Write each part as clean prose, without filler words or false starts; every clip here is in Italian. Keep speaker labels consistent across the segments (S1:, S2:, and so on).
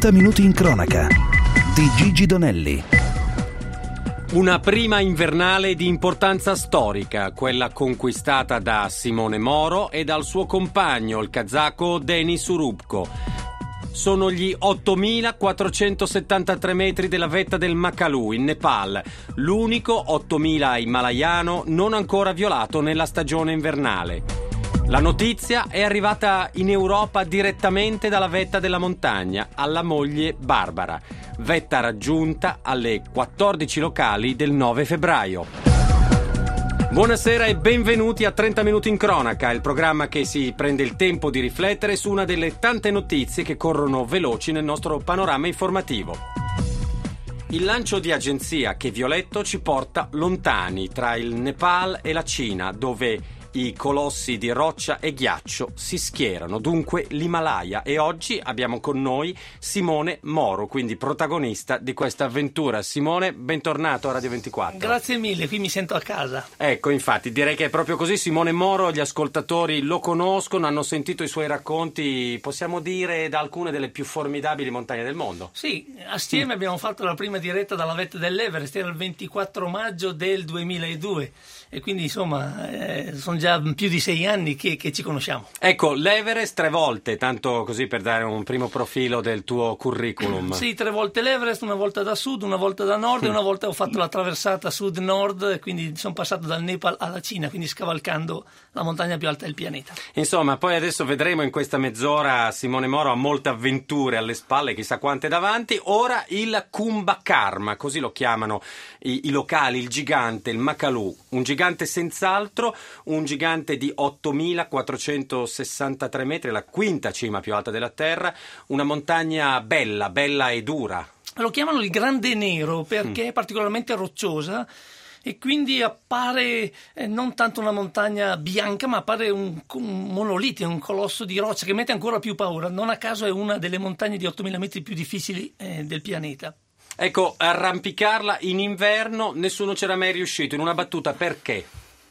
S1: 30 minuti in cronaca di Gigi Donelli.
S2: Una prima invernale di importanza storica, quella conquistata da Simone Moro e dal suo compagno, il kazako Denis Urubko. Sono gli 8.473 metri della vetta del Makalu in Nepal, l'unico 8.000 himalayano non ancora violato nella stagione invernale. La notizia è arrivata in Europa direttamente dalla vetta della montagna, alla moglie Barbara, vetta raggiunta alle 14 locali del 9 febbraio. Buonasera e benvenuti a 30 minuti in cronaca, il programma che si prende il tempo di riflettere su una delle tante notizie che corrono veloci nel nostro panorama informativo. Il lancio di agenzia che Violetto ci porta lontani tra il Nepal e la Cina, dove i colossi di roccia e ghiaccio si schierano, dunque l'Himalaya, e oggi abbiamo con noi Simone Moro, quindi protagonista di questa avventura. Simone, bentornato a Radio 24.
S3: Grazie mille, qui mi sento a casa.
S2: Ecco, infatti, direi che è proprio così. Simone Moro, gli ascoltatori lo conoscono, hanno sentito i suoi racconti, possiamo dire, da alcune delle più formidabili montagne del mondo.
S3: Sì, assieme abbiamo fatto la prima diretta dalla vetta dell'Everest, era il 24 maggio del 2002 e quindi insomma sono già più di 6 anni che ci conosciamo.
S2: Ecco, l'Everest 3 volte, tanto così per dare un primo profilo del tuo curriculum.
S3: Sì, 3 volte l'Everest, una volta da sud, una volta da nord e una volta ho fatto la traversata sud-nord, quindi sono passato dal Nepal alla Cina, quindi scavalcando la montagna più alta del pianeta.
S2: Insomma, poi adesso vedremo in questa mezz'ora Simone Moro ha molte avventure alle spalle, chissà quante davanti. Ora il Kumbhakarna, così lo chiamano i locali, il gigante, il Makalu, un gigante senz'altro, un gigante di 8.463 metri, la quinta cima più alta della Terra, una montagna bella e dura.
S3: Lo chiamano il Grande Nero perché è particolarmente rocciosa e quindi appare non tanto una montagna bianca, ma appare un monolite, un colosso di roccia che mette ancora più paura. Non a caso è una delle montagne di 8.000 metri più difficili del pianeta.
S2: Ecco, arrampicarla in inverno nessuno c'era mai riuscito. In una battuta, perché?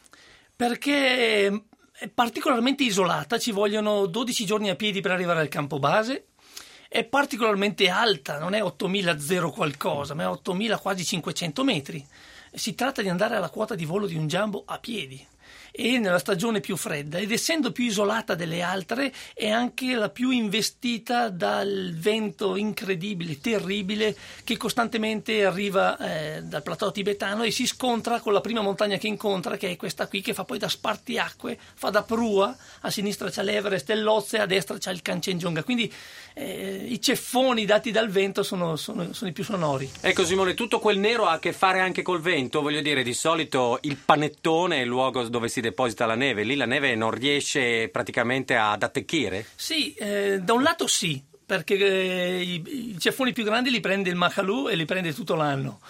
S3: Perché è particolarmente isolata, ci vogliono 12 giorni a piedi per arrivare al campo base, è particolarmente alta, non è 8.000 qualcosa, ma è 8.000 quasi 500 metri. Si tratta di andare alla quota di volo di un jumbo a piedi e nella stagione più fredda, ed essendo più isolata delle altre è anche la più investita dal vento incredibile, terribile, che costantemente arriva dal plateau tibetano e si scontra con la prima montagna che incontra, che è questa qui, che fa poi da spartiacque, fa da prua. A sinistra c'è l'Everest e l'Lhotse, a destra c'è il Kanchenjunga, quindi i ceffoni dati dal vento sono i più sonori.
S2: Ecco Simone, tutto quel nero ha a che fare anche col vento, voglio dire, di solito il panettone è il luogo dove si deposita la neve, lì la neve non riesce praticamente ad attecchire?
S3: Sì, da un lato sì, perché i ceffoni più grandi li prende il Makalu e li prende tutto l'anno.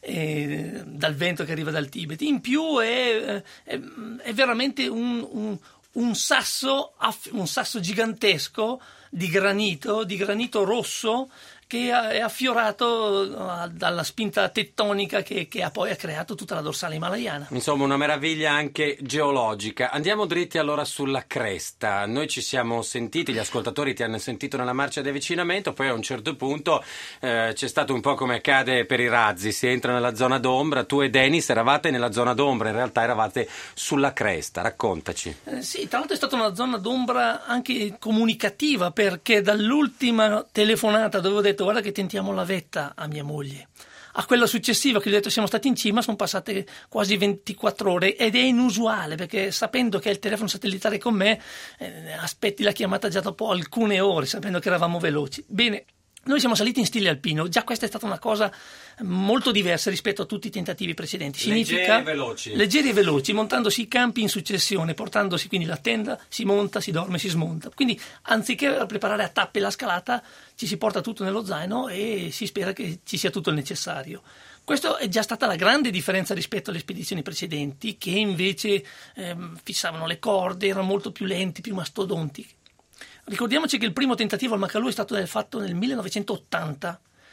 S3: Dal vento che arriva dal Tibet. In più è veramente un sasso gigantesco di granito rosso, che è affiorato dalla spinta tettonica che poi ha creato tutta la dorsale himalayana.
S2: Insomma, una meraviglia anche geologica. Andiamo dritti allora sulla cresta. Noi ci siamo sentiti, gli ascoltatori ti hanno sentito nella marcia di avvicinamento, poi a un certo punto c'è stato un po' come accade per i razzi, si entra nella zona d'ombra. Tu e Denis eravate nella zona d'ombra, in realtà eravate sulla cresta. Raccontaci.
S3: Sì, tra l'altro è stata una zona d'ombra anche comunicativa, perché dall'ultima telefonata dove ho detto guarda che tentiamo la vetta a mia moglie, a quella successiva che gli ho detto siamo stati in cima, sono passate quasi 24 ore ed è inusuale, perché sapendo che è il telefono satellitare con me aspetti la chiamata già dopo alcune ore, sapendo che eravamo veloci. Bene, noi siamo saliti in stile alpino, già questa è stata una cosa molto diversa rispetto a tutti i tentativi precedenti. Significa leggeri e veloci, montandosi i campi in successione, portandosi quindi la tenda, si monta, si dorme, si smonta. Quindi anziché preparare a tappe la scalata, ci si porta tutto nello zaino e si spera che ci sia tutto il necessario. Questa è già stata la grande differenza rispetto alle spedizioni precedenti, che invece fissavano le corde, erano molto più lenti, più mastodontiche. Ricordiamoci che il primo tentativo al Makalu è stato fatto nel 1980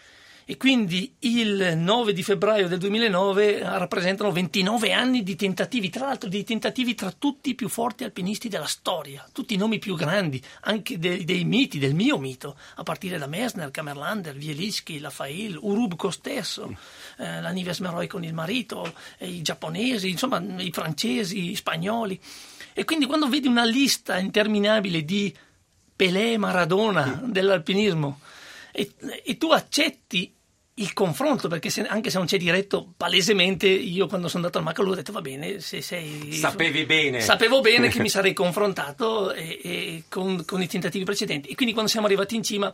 S3: E quindi il 9 di febbraio del 2009 rappresentano 29 anni di tentativi, tra l'altro di tentativi tra tutti i più forti alpinisti della storia, tutti i nomi più grandi, anche dei miti, del mio mito, a partire da Messner, Kammerlander, Wieliczki, Lafail, Urubko stesso, la Nives Meroy con il marito, i giapponesi, insomma i francesi, i spagnoli. E quindi quando vedi una lista interminabile di Pelé, Maradona dell'alpinismo e tu accetti il confronto, perché anche se non c'è diretto, palesemente io quando sono andato al Makalu ho detto va bene, se sei... Sapevo bene che mi sarei confrontato con i tentativi precedenti. E quindi quando siamo arrivati in cima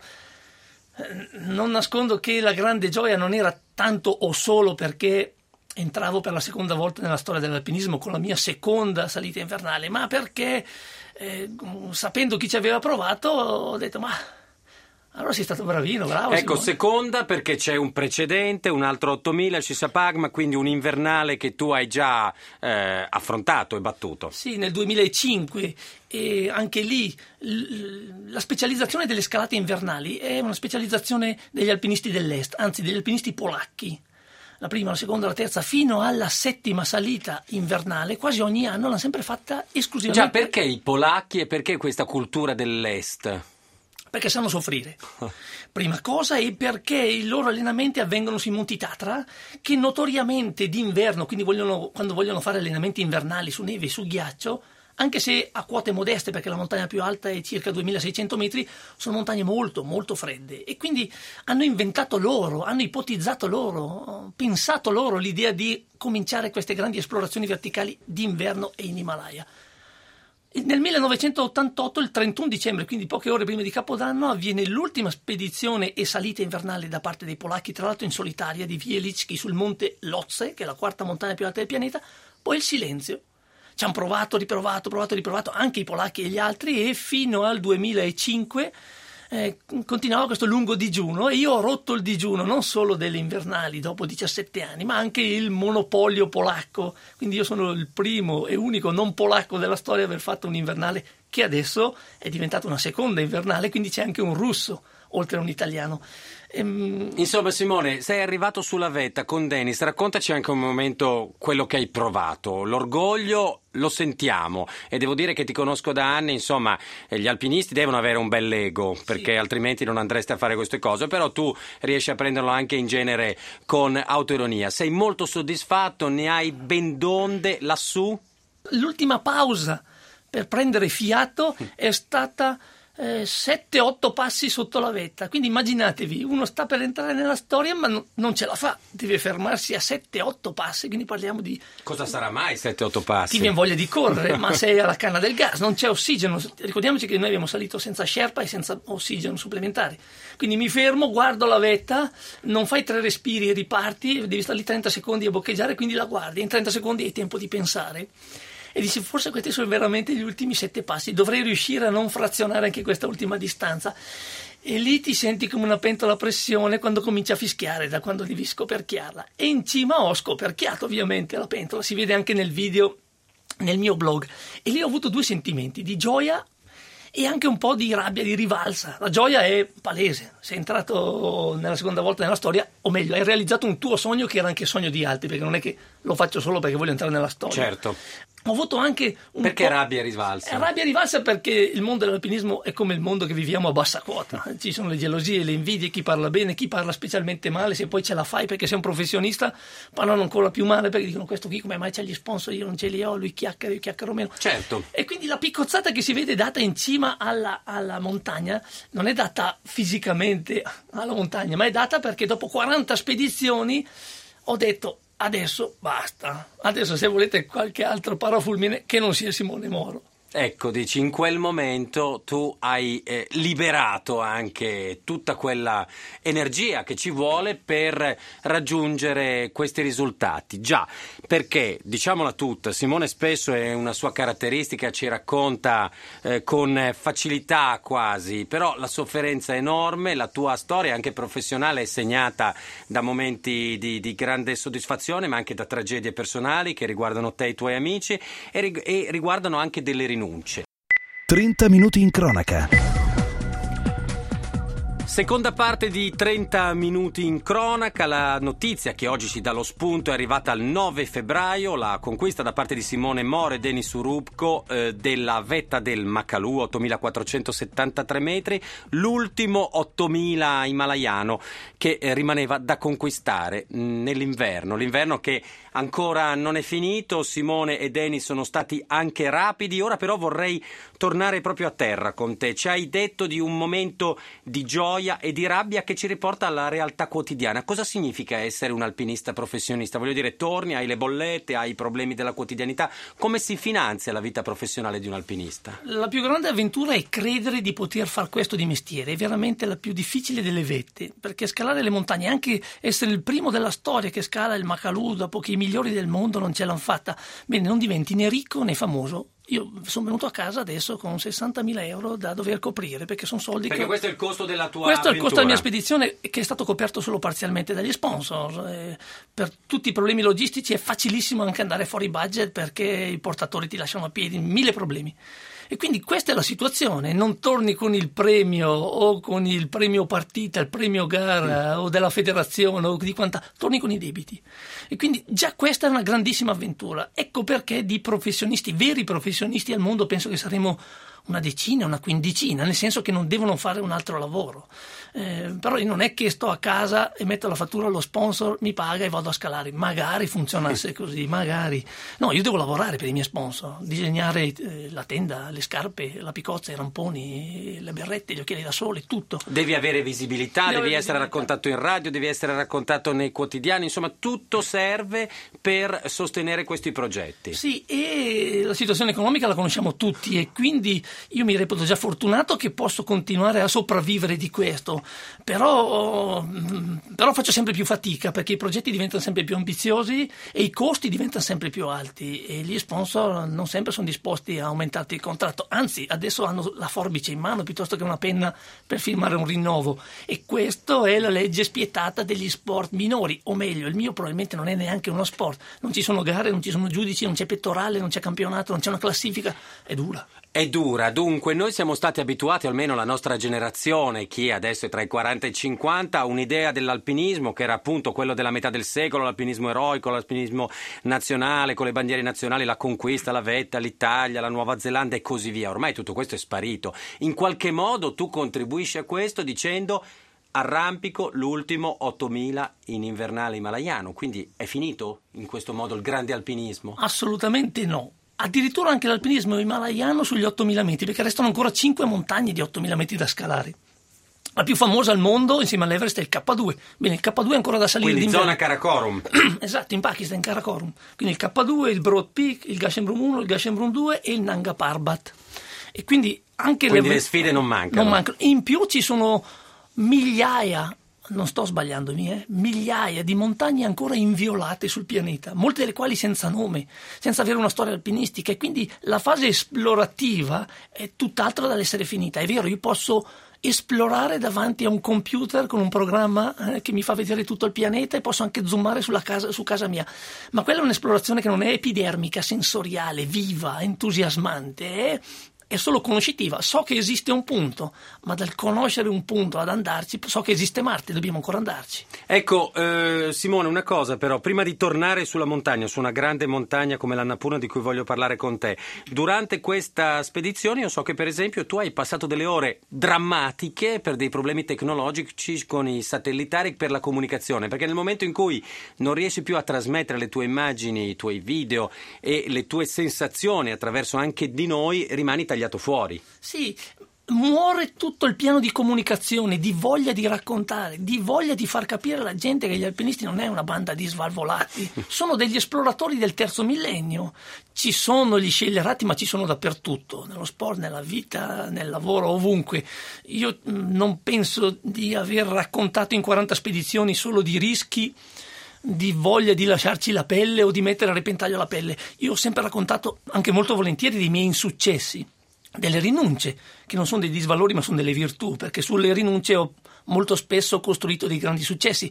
S3: non nascondo che la grande gioia non era tanto o solo perché entravo per la seconda volta nella storia dell'alpinismo con la mia seconda salita invernale, ma perché sapendo chi ci aveva provato ho detto ma allora sei stato bravino, bravo.
S2: Ecco,
S3: Simone.
S2: Seconda perché c'è un precedente, un altro 8000, il Sisapagma, quindi un invernale che tu hai già affrontato e battuto.
S3: Sì, nel 2005, e anche lì la specializzazione delle scalate invernali è una specializzazione degli alpinisti dell'est, anzi degli alpinisti polacchi. La prima, la seconda, la terza, fino alla settima salita invernale, quasi ogni anno l'hanno sempre fatta esclusivamente.
S2: Già, perché i polacchi e perché questa cultura dell'est?
S3: Perché sanno soffrire, prima cosa, e perché i loro allenamenti avvengono sui Monti Tatra, che notoriamente d'inverno, quindi quando vogliono fare allenamenti invernali su neve e su ghiaccio, anche se a quote modeste, perché la montagna più alta è circa 2600 metri, sono montagne molto, molto fredde. E quindi hanno inventato loro, hanno ipotizzato loro, pensato loro l'idea di cominciare queste grandi esplorazioni verticali d'inverno e in Himalaya. Nel 1988, il 31 dicembre, quindi poche ore prima di Capodanno, avviene l'ultima spedizione e salita invernale da parte dei polacchi, tra l'altro in solitaria, di Wieliczki sul monte Lhotse, che è la quarta montagna più alta del pianeta, poi il silenzio. Ci hanno provato, riprovato, anche i polacchi e gli altri, e fino al 2005 continuava questo lungo digiuno, e io ho rotto il digiuno non solo delle invernali dopo 17 anni, ma anche il monopolio polacco. Quindi io sono il primo e unico non polacco della storia ad aver fatto un invernale che adesso è diventata una seconda invernale, quindi c'è anche un russo oltre a un italiano.
S2: Insomma, Simone, sei arrivato sulla vetta con Denis, raccontaci anche un momento quello che hai provato. L'orgoglio lo sentiamo, e devo dire che ti conosco da anni, insomma, gli alpinisti devono avere un bel ego, perché altrimenti non andresti a fare queste cose, però tu riesci a prenderlo anche in genere con autoironia. Sei molto soddisfatto, ne hai ben donde lassù?
S3: L'ultima pausa per prendere fiato è stata 7-8 passi sotto la vetta, quindi immaginatevi, uno sta per entrare nella storia ma non ce la fa, deve fermarsi a 7-8 passi, quindi parliamo di...
S2: Cosa sarà mai 7-8 passi?
S3: Ti viene voglia di correre, ma sei alla canna del gas, non c'è ossigeno, ricordiamoci che noi abbiamo salito senza sherpa e senza ossigeno supplementare, quindi mi fermo, guardo la vetta, non fai 3 respiri e riparti, devi stare lì 30 secondi a boccheggiare, quindi la guardi, in 30 secondi hai tempo di pensare. E dici, forse questi sono veramente gli ultimi 7 passi, dovrei riuscire a non frazionare anche questa ultima distanza. E lì ti senti come una pentola a pressione quando comincia a fischiare, da quando devi scoperchiarla. E in cima ho scoperchiato ovviamente la pentola, si vede anche nel video, nel mio blog. E lì ho avuto 2 sentimenti, di gioia e anche un po' di rabbia, di rivalsa. La gioia è palese, sei entrato nella seconda volta nella storia, o meglio, hai realizzato un tuo sogno che era anche sogno di altri, perché non è che lo faccio solo perché voglio entrare nella storia.
S2: Certo.
S3: Ho avuto anche un
S2: perché
S3: po'...
S2: rabbia e rivalsa?
S3: Rabbia e rivalsa perché il mondo dell'alpinismo è come il mondo che viviamo a bassa quota. Ci sono le gelosie, le invidie, chi parla bene, chi parla specialmente male, se poi ce la fai perché sei un professionista, parlano ancora più male perché dicono questo qui come mai c'ha gli sponsor, io non ce li ho, lui chiacchiera, io chiacchiero meno.
S2: Certo.
S3: E quindi la piccozzata che si vede data in cima alla montagna non è data fisicamente alla montagna, ma è data perché dopo 40 spedizioni ho detto adesso basta, adesso se volete qualche altro parafulmine che non sia Simone Moro.
S2: Ecco, dici, in quel momento tu hai liberato anche tutta quella energia che ci vuole per raggiungere questi risultati. Già, perché, diciamola tutta, Simone spesso è una sua caratteristica, ci racconta con facilità quasi, però la sofferenza è enorme, la tua storia anche professionale è segnata da momenti di grande soddisfazione, ma anche da tragedie personali che riguardano te e i tuoi amici e riguardano anche delle rinunce.
S1: 30 minuti in cronaca.
S2: Seconda parte di 30 minuti in cronaca. La notizia che oggi ci dà lo spunto è arrivata al 9 febbraio, la conquista da parte di Simone More e Denis Urubko della vetta del Makalu, 8473 metri, l'ultimo 8000 himalayano che rimaneva da conquistare nell'inverno. L'inverno che ancora non è finito. Simone e Denis sono stati anche rapidi. Ora però vorrei tornare proprio a terra con te. Ci hai detto di un momento di gioia e di rabbia che ci riporta alla realtà quotidiana. Cosa significa essere un alpinista professionista? Voglio dire, torni, hai le bollette, hai i problemi della quotidianità. Come si finanzia la vita professionale di un alpinista?
S3: La più grande avventura è credere di poter fare questo di mestiere. È veramente la più difficile delle vette, perché scalare le montagne, anche essere il primo della storia che scala il Makalu dopo che i migliori del mondo non ce l'hanno fatta, bene, non diventi né ricco né famoso. Io sono venuto a casa adesso con 60.000 euro da dover coprire, perché sono soldi
S2: perché questo è il costo della tua
S3: questo
S2: avventura.
S3: è il costo della mia spedizione, che è stato coperto solo parzialmente dagli sponsor. Per tutti i problemi logistici è facilissimo anche andare fuori budget, perché i portatori ti lasciano a piedi, 1000 problemi. E quindi questa è la situazione, non torni con il premio o con il premio partita, il premio gara o della federazione o di quanta, torni con i debiti. E quindi già questa è una grandissima avventura. Ecco perché di professionisti, veri professionisti al mondo, penso che saremo una decina, una quindicina, nel senso che non devono fare un altro lavoro. Però io non è che sto a casa e metto la fattura allo sponsor, mi paga e vado a scalare. Magari funzionasse così, magari. No, io devo lavorare per i miei sponsor, disegnare la tenda, le scarpe, la picozza, i ramponi, le berrette, gli occhiali da sole, tutto.
S2: Devi avere visibilità, devi essere raccontato in radio, devi essere raccontato nei quotidiani, insomma tutto serve per sostenere questi progetti.
S3: Sì, e la situazione economica la conosciamo tutti, e quindi io mi reputo già fortunato che posso continuare a sopravvivere di questo. Però faccio sempre più fatica, perché i progetti diventano sempre più ambiziosi e i costi diventano sempre più alti, e gli sponsor non sempre sono disposti a aumentarti il contratto, anzi adesso hanno la forbice in mano piuttosto che una penna per firmare un rinnovo, e questo è la legge spietata degli sport minori, o meglio, il mio probabilmente non è neanche uno sport, non ci sono gare, non ci sono giudici, non c'è pettorale, non c'è campionato, non c'è una classifica, è dura.
S2: È dura, dunque noi siamo stati abituati, almeno la nostra generazione, chi adesso è tra i 40 e i 50, a un'idea dell'alpinismo che era appunto quello della metà del secolo, l'alpinismo eroico, l'alpinismo nazionale con le bandiere nazionali, la conquista, la vetta, l'Italia, la Nuova Zelanda e così via. Ormai tutto questo è sparito. In qualche modo tu contribuisci a questo dicendo: arrampico l'ultimo 8000 in invernale himalayano, quindi è finito in questo modo il grande alpinismo?
S3: Assolutamente no. Addirittura anche l'alpinismo himalayano sugli 8.000 metri, perché restano ancora 5 montagne di 8.000 metri da scalare. La più famosa al mondo insieme all'Everest è il K2. Bene, il K2 è ancora da salire.
S2: Quindi zona Karakorum.
S3: Esatto, in Pakistan, in Karakorum. Quindi il K2, il Broad Peak, il Gasherbrum 1, il Gasherbrum 2 e il Nanga Parbat. E quindi anche
S2: le sfide non mancano.
S3: In più ci sono migliaia, non sto sbagliandomi, migliaia di montagne ancora inviolate sul pianeta, molte delle quali senza nome, senza avere una storia alpinistica, e quindi la fase esplorativa è tutt'altro dall'essere finita. È vero, io posso esplorare davanti a un computer con un programma che mi fa vedere tutto il pianeta, e posso anche zoomare su casa mia, ma quella è un'esplorazione che non è epidermica, sensoriale, viva, entusiasmante, è solo conoscitiva. So che esiste un punto, ma dal conoscere un punto ad andarci, so che esiste Marte, dobbiamo ancora andarci.
S2: Ecco, Simone, una cosa però, prima di tornare sulla montagna, su una grande montagna come l'Annapurna di cui voglio parlare con te, durante questa spedizione io so che per esempio tu hai passato delle ore drammatiche per dei problemi tecnologici con i satellitari per la comunicazione, perché nel momento in cui non riesci più a trasmettere le tue immagini, i tuoi video e le tue sensazioni attraverso anche di noi, rimani tagliato fuori.
S3: Sì, muore tutto il piano di comunicazione, di voglia di raccontare, di voglia di far capire alla gente che gli alpinisti non è una banda di svalvolati, sono degli esploratori del terzo millennio. Ci sono gli scellerati, ma ci sono dappertutto, nello sport, nella vita, nel lavoro, ovunque. Io non penso di aver raccontato in 40 spedizioni solo di rischi, di voglia di lasciarci la pelle o di mettere a repentaglio la pelle. Io ho sempre raccontato, anche molto volentieri, dei miei insuccessi, delle rinunce, che non sono dei disvalori ma sono delle virtù, perché sulle rinunce ho molto spesso costruito dei grandi successi.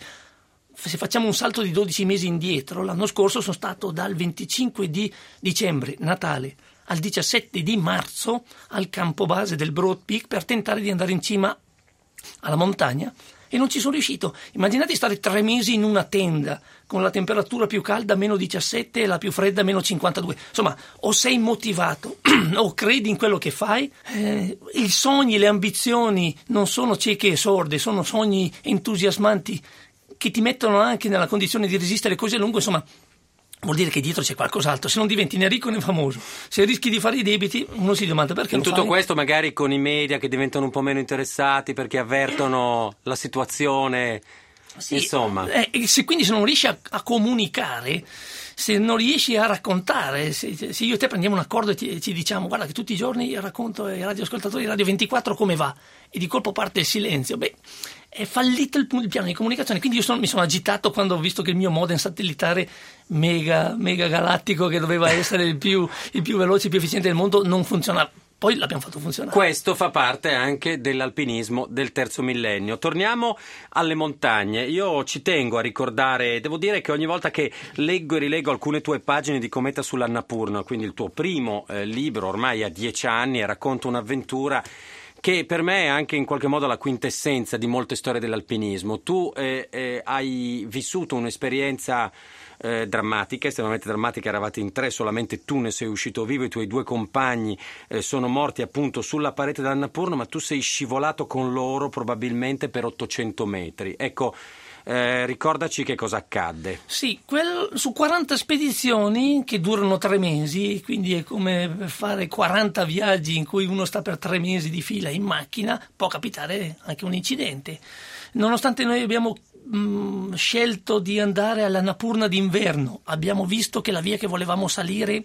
S3: Se facciamo un salto di 12 mesi indietro, l'anno scorso sono stato dal 25 di dicembre, Natale, al 17 di marzo al campo base del Broad Peak per tentare di andare in cima alla montagna e non ci sono riuscito. Immaginate stare 3 mesi in una tenda con la temperatura più calda meno 17 e la più fredda meno 52. Insomma, o sei motivato o credi in quello che fai. I sogni, le ambizioni non sono cieche e sorde, sono sogni entusiasmanti che ti mettono anche nella condizione di resistere così a lungo. Insomma, vuol dire che dietro c'è qualcos'altro. Se non diventi né ricco né famoso, se rischi di fare i debiti, uno si domanda perché
S2: in
S3: lo
S2: tutto
S3: fai?
S2: questo magari con i media che diventano un po' meno interessati perché avvertono la situazione,
S3: Sì,
S2: insomma.
S3: Quindi se non riesci a comunicare, se non riesci a raccontare, se io e te prendiamo un accordo e ci diciamo guarda che tutti i giorni racconto ai radioascoltatori Radio 24 come va e di colpo parte il silenzio, è fallito il piano di comunicazione. Quindi io mi sono agitato quando ho visto che il mio modem satellitare mega galattico, che doveva essere il più veloce, il più efficiente del mondo, non funzionava. Poi l'abbiamo fatto funzionare.
S2: Questo fa parte anche dell'alpinismo del terzo millennio. Torniamo alle montagne. Io ci tengo a ricordare, devo dire che ogni volta che leggo e rileggo alcune tue pagine di Cometa sull'Annapurna, quindi il tuo primo libro ormai a 10 anni, e racconto un'avventura che per me è anche in qualche modo la quintessenza di molte storie dell'alpinismo. Tu hai vissuto un'esperienza drammatica, estremamente drammatica, eravate in 3, solamente tu ne sei uscito vivo, i tuoi 2 compagni sono morti appunto sulla parete dell'Annapurna, ma tu sei scivolato con loro probabilmente per 800 metri. Ecco, ricordaci che cosa accadde.
S3: Sì, su 40 spedizioni che durano 3 mesi, quindi è come fare 40 viaggi in cui uno sta per 3 mesi di fila in macchina, può capitare anche un incidente. Nonostante noi abbiamo scelto di andare all'Annapurna d'inverno, abbiamo visto che la via che volevamo salire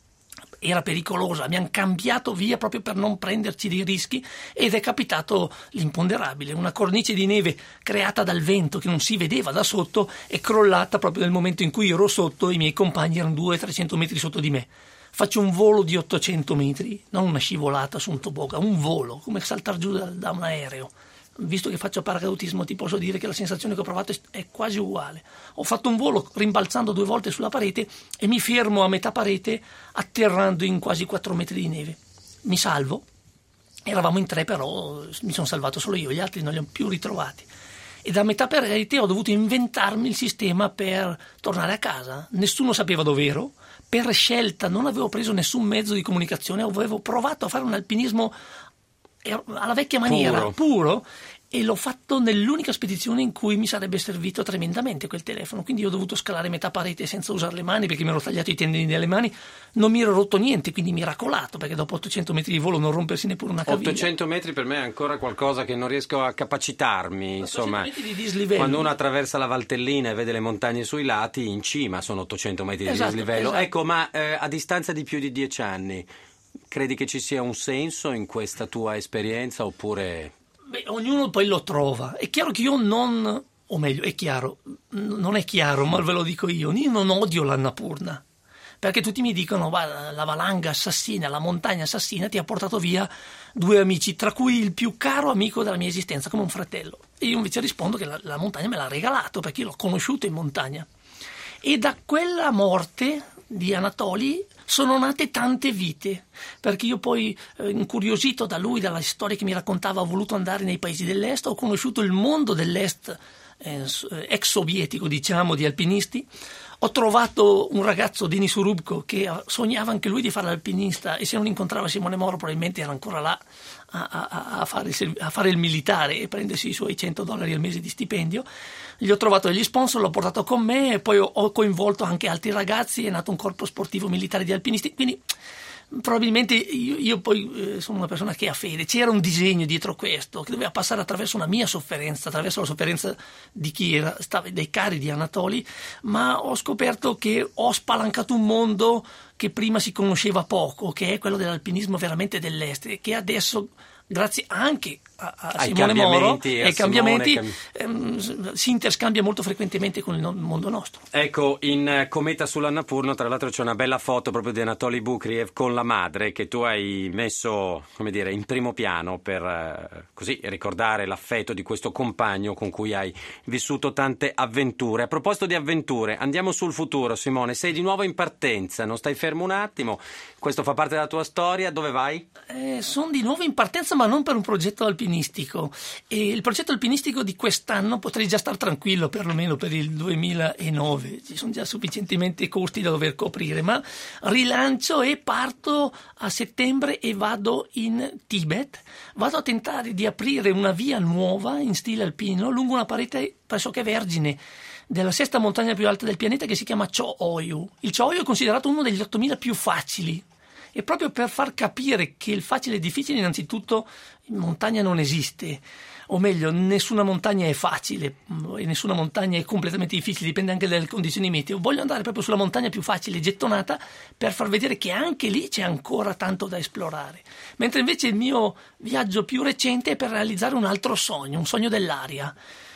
S3: era pericolosa, abbiamo cambiato via proprio per non prenderci dei rischi ed è capitato l'imponderabile. Una cornice di neve creata dal vento che non si vedeva da sotto è crollata proprio nel momento in cui ero sotto e i miei compagni erano 200-300 metri sotto di me. Faccio un volo di 800 metri, non una scivolata su un toboggan, un volo, come saltare giù da un aereo. Visto che faccio paracadutismo ti posso dire che la sensazione che ho provato è quasi uguale. Ho fatto un volo rimbalzando 2 volte sulla parete e mi fermo a metà parete atterrando in quasi 4 metri di neve. Mi salvo, eravamo in 3 però mi sono salvato solo io, gli altri non li ho più ritrovati. E da metà parete ho dovuto inventarmi il sistema per tornare a casa. Nessuno sapeva dove ero, per scelta non avevo preso nessun mezzo di comunicazione, avevo provato a fare un alpinismo alla vecchia maniera, puro, e l'ho fatto nell'unica spedizione in cui mi sarebbe servito tremendamente quel telefono. Quindi ho dovuto scalare metà parete senza usare le mani perché mi ero tagliato i tendini delle mani, non mi ero rotto niente, quindi miracolato, perché dopo 800 metri di volo non rompersi neppure una caviglia.
S2: 800 metri per me è ancora qualcosa che non riesco a capacitarmi, insomma.
S3: Metri di dislivello.
S2: Quando uno attraversa la Valtellina e vede le montagne sui lati, in cima sono 800 metri di dislivello. Esatto. Ecco, ma a distanza di più di 10 anni credi che ci sia un senso in questa tua esperienza oppure...
S3: Ognuno poi lo trova. È chiaro che io non, o meglio, è chiaro, non è chiaro, ma ve lo dico io non odio l'Annapurna, perché tutti mi dicono la valanga assassina, la montagna assassina ti ha portato via 2 amici, tra cui il più caro amico della mia esistenza, come un fratello. E io invece rispondo che la montagna me l'ha regalato, perché io l'ho conosciuto in montagna. E da quella morte di Anatoli sono nate tante vite, perché io poi, incuriosito da lui, dalla storia che mi raccontava, ho voluto andare nei paesi dell'est, ho conosciuto il mondo dell'est ex sovietico, diciamo, di alpinisti. Ho trovato un ragazzo, Denis Urubko, che sognava anche lui di fare l'alpinista, e se non incontrava Simone Moro probabilmente era ancora là a fare il militare e prendersi i suoi $100 al mese di stipendio. Gli ho trovato degli sponsor, l'ho portato con me e poi ho coinvolto anche altri ragazzi, è nato un corpo sportivo militare di alpinisti, quindi probabilmente io poi sono una persona che ha fede. C'era un disegno dietro questo che doveva passare attraverso una mia sofferenza, attraverso la sofferenza di chi stava dei cari di Anatoli, ma ho scoperto che ho spalancato un mondo che prima si conosceva poco, che è quello dell'alpinismo veramente dell'est, e che adesso, grazie anche a Simone Moro e ai cambiamenti, si interscambia molto frequentemente con il mondo nostro.
S2: Ecco, in Cometa sull'Annapurna, tra l'altro, c'è una bella foto proprio di Anatoli Bukriev con la madre, che tu hai messo, come dire, in primo piano per così ricordare l'affetto di questo compagno con cui hai vissuto tante avventure. A proposito di avventure, andiamo sul futuro, Simone. Sei di nuovo in partenza, non stai fermo un attimo, questo fa parte della tua storia. Dove vai?
S3: Sono di nuovo in partenza, ma ma non per un progetto alpinistico. E il progetto alpinistico di quest'anno potrei già star tranquillo, perlomeno per il 2009. Ci sono già sufficientemente costi da dover coprire, ma rilancio e parto a settembre e vado in Tibet. Vado a tentare di aprire una via nuova in stile alpino lungo una parete pressoché vergine della sesta montagna più alta del pianeta, che si chiama Cho Oyu. Il Cho Oyu è considerato uno degli 8000 più facili, e proprio per far capire che il facile e il difficile, innanzitutto in montagna non esiste, o meglio, nessuna montagna è facile e nessuna montagna è completamente difficile, dipende anche dalle condizioni meteo. Voglio andare proprio sulla montagna più facile, gettonata, per far vedere che anche lì c'è ancora tanto da esplorare. Mentre invece il mio viaggio più recente è per realizzare un altro sogno, un sogno dell'aria.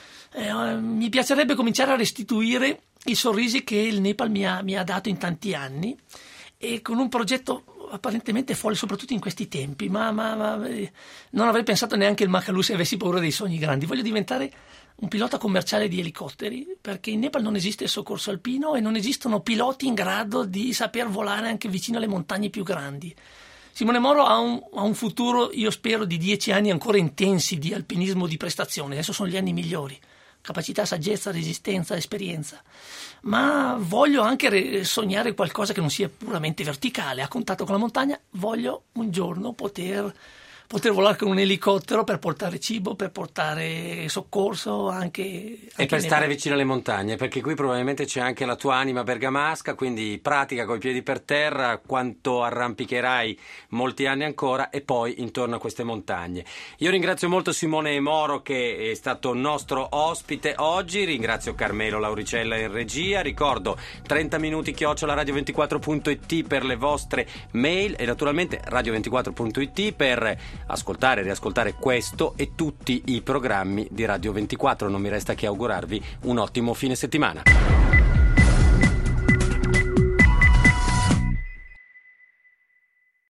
S3: Mi piacerebbe cominciare a restituire i sorrisi che il Nepal mi ha dato in tanti anni, e con un progetto apparentemente folle, soprattutto in questi tempi, ma non avrei pensato neanche il Makalu se avessi paura dei sogni grandi. Voglio diventare un pilota commerciale di elicotteri, perché in Nepal non esiste il soccorso alpino e non esistono piloti in grado di saper volare anche vicino alle montagne più grandi. Simone Moro ha un futuro, io spero, di 10 anni ancora intensi di alpinismo di prestazione. Adesso sono gli anni migliori. Capacità, saggezza, resistenza, esperienza. Ma voglio anche sognare qualcosa che non sia puramente verticale, a contatto con la montagna. Voglio un giorno poter volare con un elicottero per portare cibo, per portare soccorso anche
S2: e per stare vicino alle montagne, perché qui probabilmente c'è anche la tua anima bergamasca, quindi pratica coi piedi per terra quanto arrampicherai molti anni ancora, e poi intorno a queste montagne. Io ringrazio molto Simone Moro, che è stato nostro ospite oggi, ringrazio Carmelo Lauricella in regia, ricordo 30 minuti @radio24.it per le vostre mail, e naturalmente radio24.it per ascoltare e riascoltare questo e tutti i programmi di Radio 24. Non mi resta che augurarvi un ottimo fine settimana.